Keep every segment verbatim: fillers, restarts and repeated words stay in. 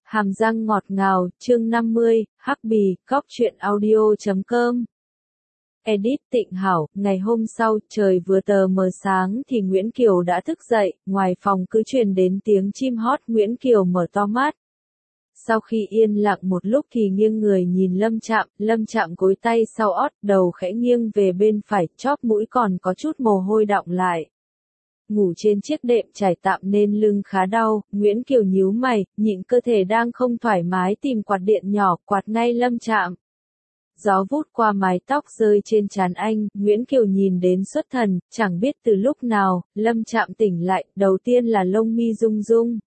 Hàm răng ngọt ngào, chương năm mươi, Hắc Bì, Cóc truyện audio chấm com. Edit Tịnh Hảo, ngày hôm sau, trời vừa tờ mờ sáng thì Nguyễn Kiều đã thức dậy, ngoài phòng cứ truyền đến tiếng chim hót. Nguyễn Kiều mở to mắt. Sau khi yên lặng một lúc thì nghiêng người nhìn Lâm Trạm, Lâm Trạm gối tay sau ót, đầu khẽ nghiêng về bên phải, chóp mũi còn có chút mồ hôi đọng lại. Ngủ trên chiếc đệm trải tạm nên lưng khá đau, Nguyễn Kiều nhíu mày, nhịn cơ thể đang không thoải mái tìm quạt điện nhỏ, quạt ngay Lâm Trạm. Gió vút qua mái tóc rơi trên trán anh, Nguyễn Kiều nhìn đến xuất thần, chẳng biết từ lúc nào, Lâm Trạm tỉnh lại, đầu tiên là lông mi rung rung.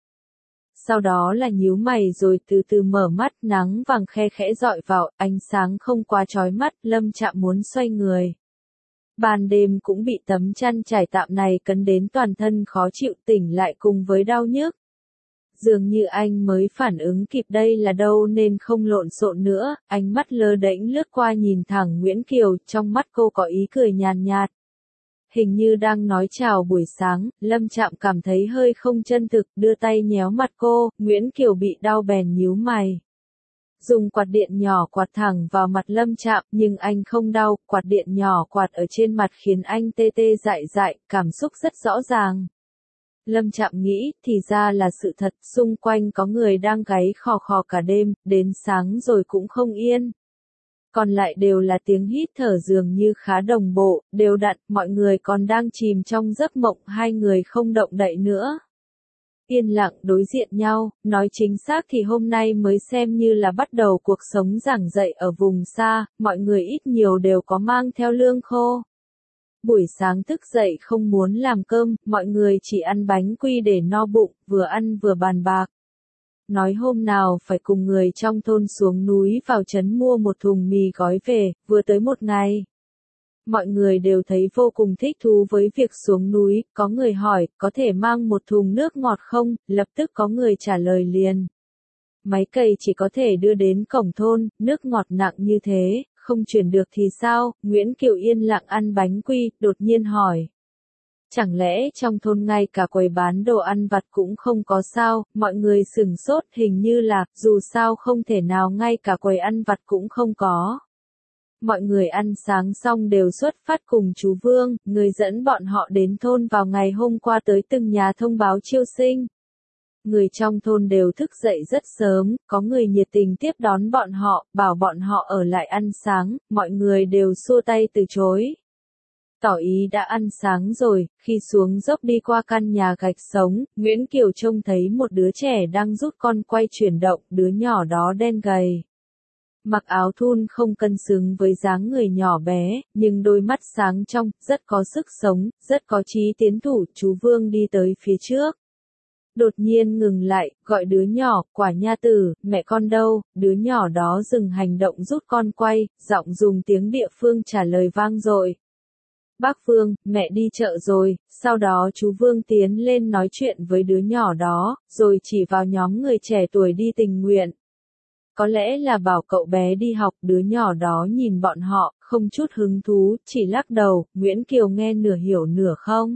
Sau đó là nhíu mày rồi từ từ mở mắt, nắng vàng khe khẽ dọi vào, ánh sáng không quá chói mắt, Lâm Trạm muốn xoay người. Ban đêm cũng bị tấm chăn trải tạm này cấn đến toàn thân khó chịu, tỉnh lại cùng với đau nhức. Dường như anh mới phản ứng kịp đây là đâu nên không lộn xộn nữa, ánh mắt lơ đễnh lướt qua nhìn thẳng Nguyễn Kiều, trong mắt cô có ý cười nhàn nhạt. Hình như đang nói chào buổi sáng, Lâm Trạm cảm thấy hơi không chân thực, đưa tay nhéo mặt cô, Nguyễn Kiều bị đau bèn nhíu mày. Dùng quạt điện nhỏ quạt thẳng vào mặt Lâm Trạm, nhưng anh không đau, quạt điện nhỏ quạt ở trên mặt khiến anh tê tê dại dại, cảm xúc rất rõ ràng. Lâm Trạm nghĩ, thì ra là sự thật, xung quanh có người đang gáy khò khò cả đêm, đến sáng rồi cũng không yên. Còn lại đều là tiếng hít thở dường như khá đồng bộ, đều đặn, mọi người còn đang chìm trong giấc mộng, hai người không động đậy nữa. Yên lặng đối diện nhau, nói chính xác thì hôm nay mới xem như là bắt đầu cuộc sống giảng dạy ở vùng xa, mọi người ít nhiều đều có mang theo lương khô. Buổi sáng thức dậy không muốn làm cơm, mọi người chỉ ăn bánh quy để no bụng, vừa ăn vừa bàn bạc. Nói hôm nào phải cùng người trong thôn xuống núi vào trấn mua một thùng mì gói về, vừa tới một ngày. Mọi người đều thấy vô cùng thích thú với việc xuống núi, có người hỏi, có thể mang một thùng nước ngọt không, lập tức có người trả lời liền. Máy cày chỉ có thể đưa đến cổng thôn, nước ngọt nặng như thế, không chuyển được thì sao? Nguyễn Kiều yên lặng ăn bánh quy, đột nhiên hỏi. Chẳng lẽ trong thôn ngay cả quầy bán đồ ăn vặt cũng không có sao? Mọi người sửng sốt, hình như là, dù sao không thể nào ngay cả quầy ăn vặt cũng không có. Mọi người ăn sáng xong đều xuất phát cùng chú Vương, người dẫn bọn họ đến thôn vào ngày hôm qua tới từng nhà thông báo chiêu sinh. Người trong thôn đều thức dậy rất sớm, có người nhiệt tình tiếp đón bọn họ, bảo bọn họ ở lại ăn sáng, mọi người đều xua tay từ chối. Tỏ ý đã ăn sáng rồi, khi xuống dốc đi qua căn nhà gạch sống, Nguyễn Kiều trông thấy một đứa trẻ đang rút con quay chuyển động, đứa nhỏ đó đen gầy. Mặc áo thun không cân xứng với dáng người nhỏ bé, nhưng đôi mắt sáng trong, rất có sức sống, rất có chí tiến thủ, chú Vương đi tới phía trước. Đột nhiên ngừng lại, gọi đứa nhỏ, Quả Nha Tử, mẹ con đâu, đứa nhỏ đó dừng hành động rút con quay, giọng dùng tiếng địa phương trả lời vang dội. Bác Vương, mẹ đi chợ rồi, sau đó chú Vương tiến lên nói chuyện với đứa nhỏ đó, rồi chỉ vào nhóm người trẻ tuổi đi tình nguyện. Có lẽ là bảo cậu bé đi học, đứa nhỏ đó nhìn bọn họ, không chút hứng thú, chỉ lắc đầu, Nguyễn Kiều nghe nửa hiểu nửa không.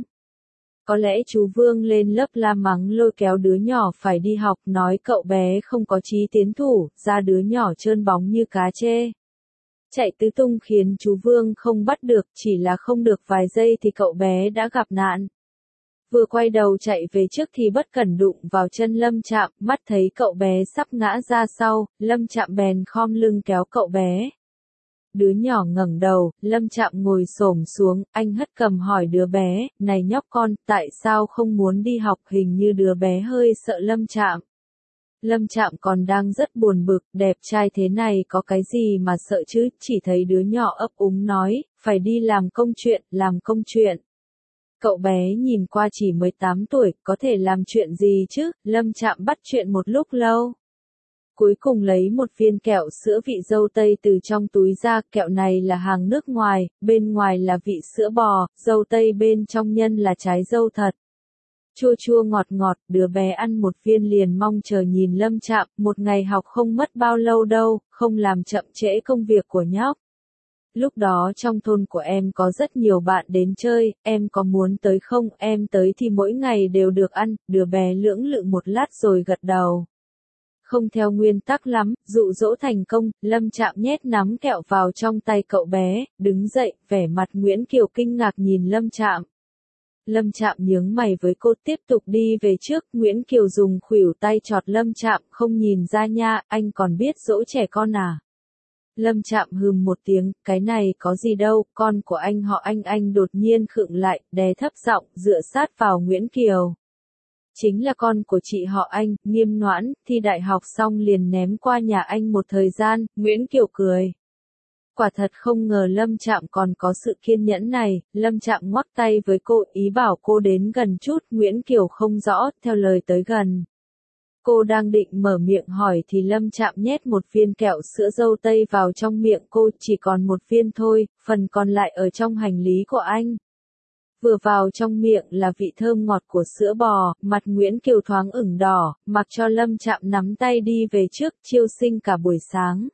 Có lẽ chú Vương lên lớp la mắng lôi kéo đứa nhỏ phải đi học, nói cậu bé không có chí tiến thủ, ra đứa nhỏ trơn bóng như cá trê. Chạy tứ tung khiến chú Vương không bắt được, chỉ là không được vài giây thì cậu bé đã gặp nạn. Vừa quay đầu chạy về trước thì bất cẩn đụng vào chân Lâm Trạm, mắt thấy cậu bé sắp ngã ra sau, Lâm Trạm bèn khom lưng kéo cậu bé. Đứa nhỏ ngẩng đầu, Lâm Trạm ngồi xổm xuống, anh hất cầm hỏi đứa bé, này nhóc con, tại sao không muốn đi học? Hình như đứa bé hơi sợ Lâm Trạm. Lâm Trạm còn đang rất buồn bực, đẹp trai thế này có cái gì mà sợ chứ, chỉ thấy đứa nhỏ ấp úng nói, phải đi làm công chuyện, làm công chuyện. Cậu bé nhìn qua chỉ mười tám tuổi, có thể làm chuyện gì chứ, Lâm Trạm bắt chuyện một lúc lâu. Cuối cùng lấy một viên kẹo sữa vị dâu tây từ trong túi ra, kẹo này là hàng nước ngoài, bên ngoài là vị sữa bò, dâu tây bên trong nhân là trái dâu thật. Chua chua ngọt ngọt, đứa bé ăn một viên liền mong chờ nhìn Lâm Trạm, một ngày học không mất bao lâu đâu, không làm chậm trễ công việc của nhóc. Lúc đó trong thôn của em có rất nhiều bạn đến chơi, em có muốn tới không? Em tới thì mỗi ngày đều được ăn, đứa bé lưỡng lự một lát rồi gật đầu. không theo nguyên tắc lắm, dụ dỗ thành công, Lâm Trạm nhét nắm kẹo vào trong tay cậu bé, đứng dậy, vẻ mặt Nguyễn Kiều kinh ngạc nhìn Lâm Trạm. Lâm Trạm nhướng mày với cô tiếp tục đi về trước, Nguyễn Kiều dùng khuỷu tay chọt Lâm Trạm, không nhìn ra nha, anh còn biết dỗ trẻ con à. Lâm Trạm hừm một tiếng, cái này có gì đâu, con của anh họ anh anh đột nhiên khựng lại, đè thấp giọng, dựa sát vào Nguyễn Kiều. Chính là con của chị họ anh, Nghiêm Noãn, thi đại học xong liền ném qua nhà anh một thời gian, Nguyễn Kiều cười. Quả thật không ngờ Lâm Trạm còn có sự kiên nhẫn này, Lâm Trạm ngoắc tay với cô, ý bảo cô đến gần chút, Nguyễn Kiều không rõ, theo lời tới gần. Cô đang định mở miệng hỏi thì Lâm Trạm nhét một viên kẹo sữa dâu tây vào trong miệng cô, chỉ còn một viên thôi, phần còn lại ở trong hành lý của anh. Vừa vào trong miệng là vị thơm ngọt của sữa bò, mặt Nguyễn Kiều thoáng ửng đỏ, mặc cho Lâm Trạm nắm tay đi về trước, chiêu sinh cả buổi sáng.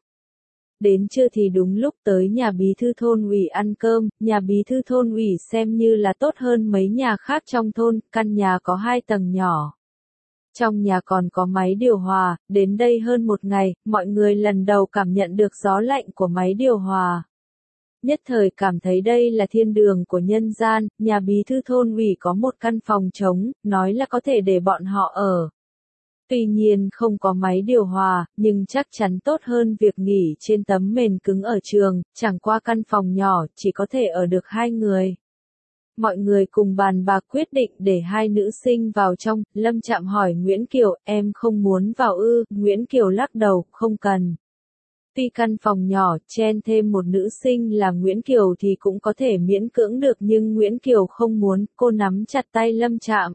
Đến trưa thì đúng lúc tới nhà bí thư thôn ủy ăn cơm, nhà bí thư thôn ủy xem như là tốt hơn mấy nhà khác trong thôn, căn nhà có hai tầng nhỏ. Trong nhà còn có máy điều hòa, đến đây hơn một ngày, mọi người lần đầu cảm nhận được gió lạnh của máy điều hòa. Nhất thời cảm thấy đây là thiên đường của nhân gian, nhà bí thư thôn ủy có một căn phòng trống, nói là có thể để bọn họ ở. Tuy nhiên không có máy điều hòa, nhưng chắc chắn tốt hơn việc nghỉ trên tấm mền cứng ở trường, chẳng qua căn phòng nhỏ, chỉ có thể ở được hai người. Mọi người cùng bàn bạc quyết định để hai nữ sinh vào trong, Lâm Trạm hỏi Nguyễn Kiều, em không muốn vào ư, Nguyễn Kiều lắc đầu, không cần. Tuy căn phòng nhỏ, chen thêm một nữ sinh là Nguyễn Kiều thì cũng có thể miễn cưỡng được nhưng Nguyễn Kiều không muốn, cô nắm chặt tay Lâm Trạm.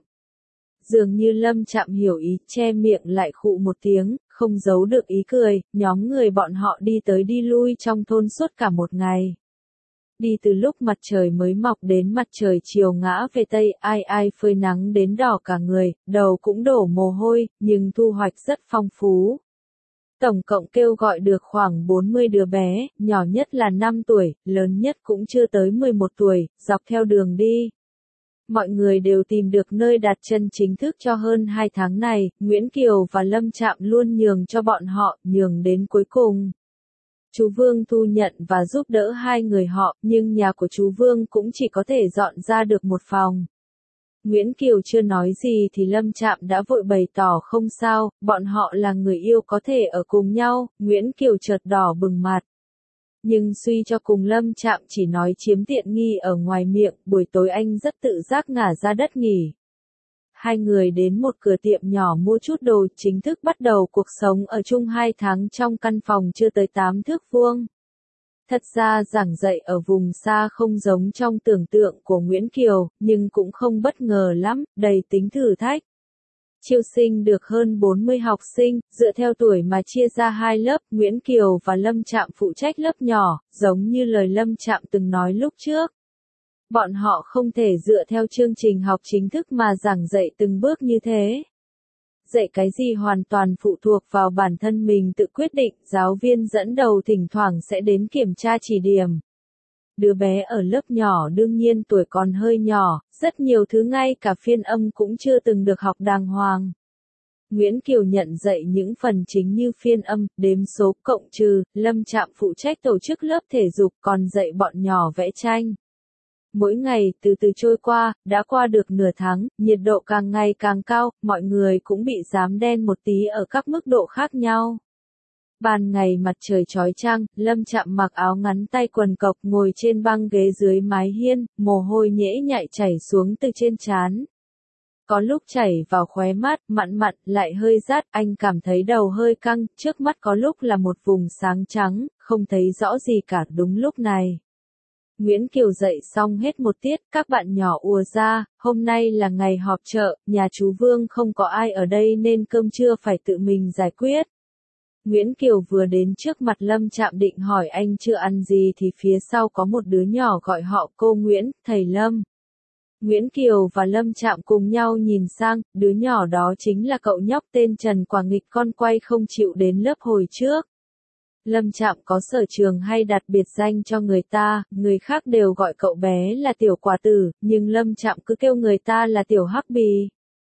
Dường như Lâm Trạm hiểu ý, che miệng lại khụ một tiếng, không giấu được ý cười, nhóm người bọn họ đi tới đi lui trong thôn suốt cả một ngày. Đi từ lúc mặt trời mới mọc đến mặt trời chiều ngã về Tây, ai ai phơi nắng đến đỏ cả người, đầu cũng đổ mồ hôi, nhưng thu hoạch rất phong phú. Tổng cộng kêu gọi được khoảng bốn mươi đứa bé, nhỏ nhất là năm tuổi, lớn nhất cũng chưa tới mười một tuổi, dọc theo đường đi. Mọi người đều tìm được nơi đặt chân chính thức cho hơn hai tháng này, Nguyễn Kiều và Lâm Trạm luôn nhường cho bọn họ, nhường đến cuối cùng. Chú Vương thu nhận và giúp đỡ hai người họ, nhưng nhà của chú Vương cũng chỉ có thể dọn ra được một phòng. Nguyễn Kiều chưa nói gì thì Lâm Trạm đã vội bày tỏ không sao, bọn họ là người yêu có thể ở cùng nhau, Nguyễn Kiều chợt đỏ bừng mặt. Nhưng suy cho cùng Lâm Trạm chỉ nói chiếm tiện nghi ở ngoài miệng, buổi tối anh rất tự giác ngả ra đất nghỉ. Hai người đến một cửa tiệm nhỏ mua chút đồ, chính thức bắt đầu cuộc sống ở chung hai tháng trong căn phòng chưa tới tám thước vuông. Thật ra giảng dạy ở vùng xa không giống trong tưởng tượng của Nguyễn Kiều, nhưng cũng không bất ngờ lắm, đầy tính thử thách. Chiêu sinh được hơn bốn mươi học sinh, dựa theo tuổi mà chia ra hai lớp, Nguyễn Kiều và Lâm Trạm phụ trách lớp nhỏ, giống như lời Lâm Trạm từng nói lúc trước. Bọn họ không thể dựa theo chương trình học chính thức mà giảng dạy từng bước như thế. Dạy cái gì hoàn toàn phụ thuộc vào bản thân mình tự quyết định, giáo viên dẫn đầu thỉnh thoảng sẽ đến kiểm tra chỉ điểm. Đứa bé ở lớp nhỏ đương nhiên tuổi còn hơi nhỏ, rất nhiều thứ ngay cả phiên âm cũng chưa từng được học đàng hoàng. Nguyễn Kiều nhận dạy những phần chính như phiên âm, đếm số, cộng trừ, Lâm Trạm phụ trách tổ chức lớp thể dục còn dạy bọn nhỏ vẽ tranh. Mỗi ngày từ từ trôi qua, đã qua được nửa tháng, nhiệt độ càng ngày càng cao, mọi người cũng bị rám đen một tí ở các mức độ khác nhau. Ban ngày mặt trời chói chang, Lâm Trạm mặc áo ngắn tay quần cộc ngồi trên băng ghế dưới mái hiên, mồ hôi nhễ nhại chảy xuống từ trên trán. Có lúc chảy vào khóe mắt, mặn mặn, lại hơi rát, anh cảm thấy đầu hơi căng, trước mắt có lúc là một vùng sáng trắng, không thấy rõ gì cả đúng lúc này. Nguyễn Kiều dạy xong hết một tiết, các bạn nhỏ ùa ra, hôm nay là ngày họp chợ, nhà chú Vương không có ai ở đây nên cơm trưa phải tự mình giải quyết. Nguyễn Kiều vừa đến trước mặt Lâm Trạm định hỏi anh chưa ăn gì thì phía sau có một đứa nhỏ gọi họ cô Nguyễn, thầy Lâm. Nguyễn Kiều và Lâm Trạm cùng nhau nhìn sang, đứa nhỏ đó chính là cậu nhóc tên Trần Quả Nghịch con quay không chịu đến lớp hồi trước. Lâm Trạm có sở trường hay đặt biệt danh cho người ta, người khác đều gọi cậu bé là tiểu quả tử, nhưng Lâm Trạm cứ kêu người ta là tiểu hắc bì.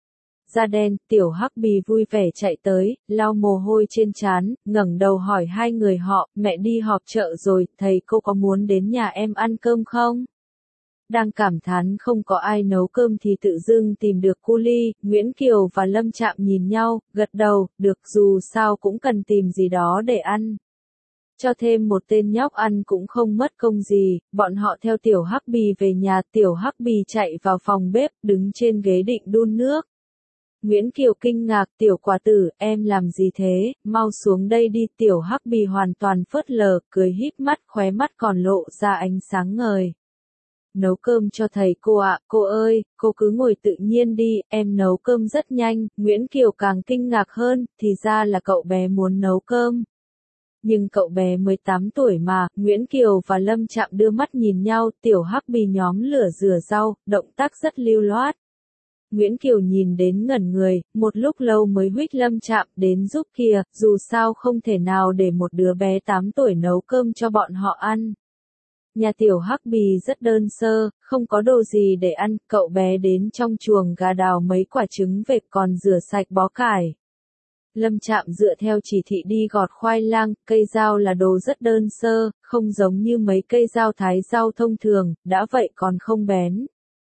da đen, tiểu Hắc Bì vui vẻ chạy tới, lau mồ hôi trên trán, ngẩng đầu hỏi hai người họ, mẹ đi họp chợ rồi, thầy cô có muốn đến nhà em ăn cơm không? Đang cảm thán không có ai nấu cơm thì tự dưng tìm được cu ly, Nguyễn Kiều và Lâm Trạm nhìn nhau, gật đầu, được dù sao cũng cần tìm gì đó để ăn. Cho thêm một tên nhóc ăn cũng không mất công gì, bọn họ theo tiểu Hắc Bì về nhà, tiểu Hắc Bì chạy vào phòng bếp, đứng trên ghế định đun nước. Nguyễn Kiều kinh ngạc, tiểu quả tử, em làm gì thế, mau xuống đây đi, tiểu Hắc Bì hoàn toàn phớt lờ, cười híp mắt, khóe mắt còn lộ ra ánh sáng ngời. Nấu cơm cho thầy cô ạ, cô ơi, cô cứ ngồi tự nhiên đi, em nấu cơm rất nhanh, Nguyễn Kiều càng kinh ngạc hơn, thì ra là cậu bé muốn nấu cơm. Nhưng cậu bé mới tám tuổi mà, Nguyễn Kiều và Lâm Trạm đưa mắt nhìn nhau, tiểu Hắc Bì nhóm lửa rửa rau, động tác rất lưu loát. Nguyễn Kiều nhìn đến ngẩn người, một lúc lâu mới huých Lâm Trạm đến giúp kìa, dù sao không thể nào để một đứa bé tám tuổi nấu cơm cho bọn họ ăn. Nhà tiểu Hắc Bì rất đơn sơ, không có đồ gì để ăn, cậu bé đến trong chuồng gà đào mấy quả trứng về còn rửa sạch bó cải. Lâm Trạm dựa theo chỉ thị đi gọt khoai lang, cây dao là đồ rất đơn sơ, không giống như mấy cây dao thái rau thông thường, đã vậy còn không bén.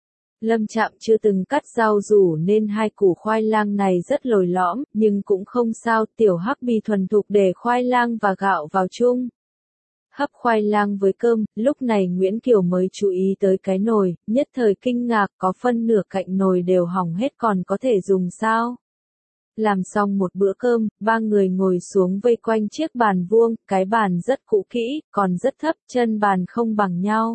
Lâm Trạm chưa từng cắt rau rủ nên hai củ khoai lang này rất lồi lõm, nhưng cũng không sao, tiểu Hắc Bì thuần thục để khoai lang và gạo vào chung. Hấp khoai lang với cơm, lúc này Nguyễn Kiều mới chú ý tới cái nồi, nhất thời kinh ngạc, có phân nửa cạnh nồi đều hỏng hết còn có thể dùng sao? Làm xong một bữa cơm, ba người ngồi xuống vây quanh chiếc bàn vuông, cái bàn rất cũ kỹ, còn rất thấp, chân bàn không bằng nhau.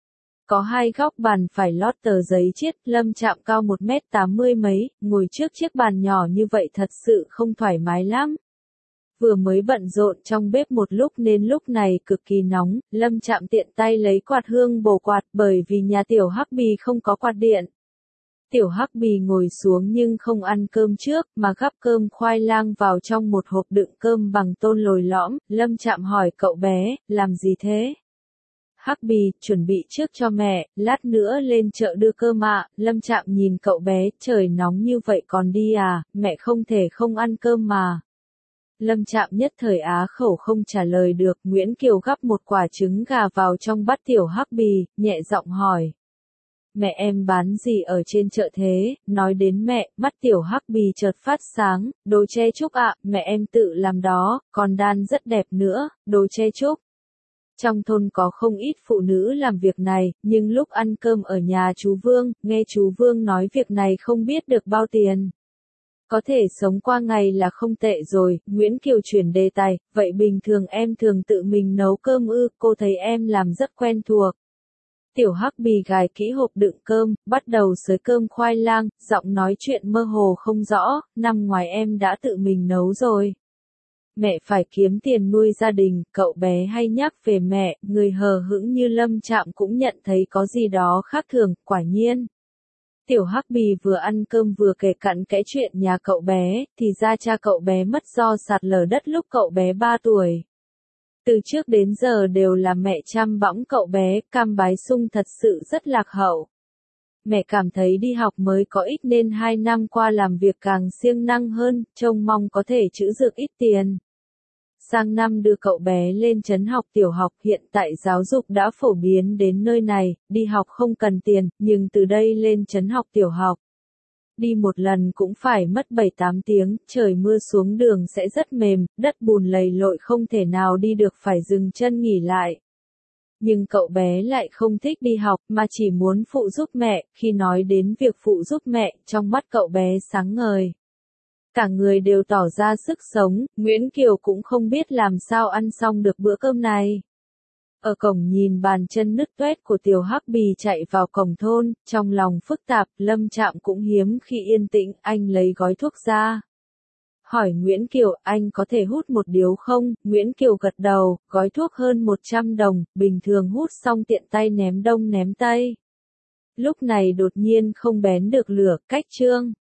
Có hai góc bàn phải lót tờ giấy chiết, Lâm Trạm cao một mét tám mươi mấy, ngồi trước chiếc bàn nhỏ như vậy thật sự không thoải mái lắm. Vừa mới bận rộn trong bếp một lúc nên lúc này cực kỳ nóng, Lâm Trạm tiện tay lấy quạt hương bổ quạt bởi vì nhà tiểu Hắc Bì không có quạt điện. Tiểu Hắc Bì ngồi xuống nhưng không ăn cơm trước, mà gắp cơm khoai lang vào trong một hộp đựng cơm bằng tôn lồi lõm, Lâm Trạm hỏi cậu bé, làm gì thế? Hắc Bì, chuẩn bị trước cho mẹ, lát nữa lên chợ đưa cơm ạ, Lâm Trạm nhìn cậu bé, trời nóng như vậy còn đi à, mẹ không thể không ăn cơm mà. Lâm Trạm nhất thời á khẩu không trả lời được, Nguyễn Kiều gắp một quả trứng gà vào trong bát tiểu Hắc Bì, nhẹ giọng hỏi. Mẹ em bán gì ở trên chợ thế, nói đến mẹ, mắt tiểu Hắc Bì chợt phát sáng, đồ tre trúc ạ, mẹ em tự làm đó, còn đan rất đẹp nữa, đồ tre trúc. Trong thôn có không ít phụ nữ làm việc này, nhưng lúc ăn cơm ở nhà chú Vương, nghe chú Vương nói việc này không biết được bao tiền. Có thể sống qua ngày là không tệ rồi, Nguyễn Kiều chuyển đề tài, vậy bình thường em thường tự mình nấu cơm ư, cô thấy em làm rất quen thuộc. Tiểu Hắc Bì gài kỹ hộp đựng cơm, bắt đầu xới cơm khoai lang, giọng nói chuyện mơ hồ không rõ, năm ngoài em đã tự mình nấu rồi. Mẹ phải kiếm tiền nuôi gia đình, cậu bé hay nhắc về mẹ, người hờ hững như Lâm Trạm cũng nhận thấy có gì đó khác thường, quả nhiên. Tiểu Hắc Bì vừa ăn cơm vừa kể cặn kẽ chuyện nhà cậu bé, thì ra cha cậu bé mất do sạt lở đất lúc cậu bé ba tuổi. Từ trước đến giờ đều là mẹ chăm bẵm cậu bé, Cam Bái Sung thật sự rất lạc hậu. Mẹ cảm thấy đi học mới có ích nên hai năm qua làm việc càng siêng năng hơn, trông mong có thể trữ được ít tiền. Sang năm đưa cậu bé lên trấn học tiểu học, hiện tại giáo dục đã phổ biến đến nơi này, đi học không cần tiền, nhưng từ đây lên trấn học tiểu học. Đi một lần cũng phải mất bảy tám tiếng, trời mưa xuống đường sẽ rất mềm, đất bùn lầy lội không thể nào đi được phải dừng chân nghỉ lại. Nhưng cậu bé lại không thích đi học mà chỉ muốn phụ giúp mẹ, khi nói đến việc phụ giúp mẹ, trong mắt cậu bé sáng ngời. Cả người đều tỏ ra sức sống, Nguyễn Kiều cũng không biết làm sao ăn xong được bữa cơm này. Ở cổng nhìn bàn chân nứt toét của tiểu Hắc Bì chạy vào cổng thôn, trong lòng phức tạp, Lâm Trạm cũng hiếm khi yên tĩnh, anh lấy gói thuốc ra. Hỏi Nguyễn Kiều, anh có thể hút một điếu không? Nguyễn Kiều gật đầu, gói thuốc hơn một trăm đồng, bình thường hút xong tiện tay ném đông ném tây. Lúc này đột nhiên không bén được lửa, cách chương.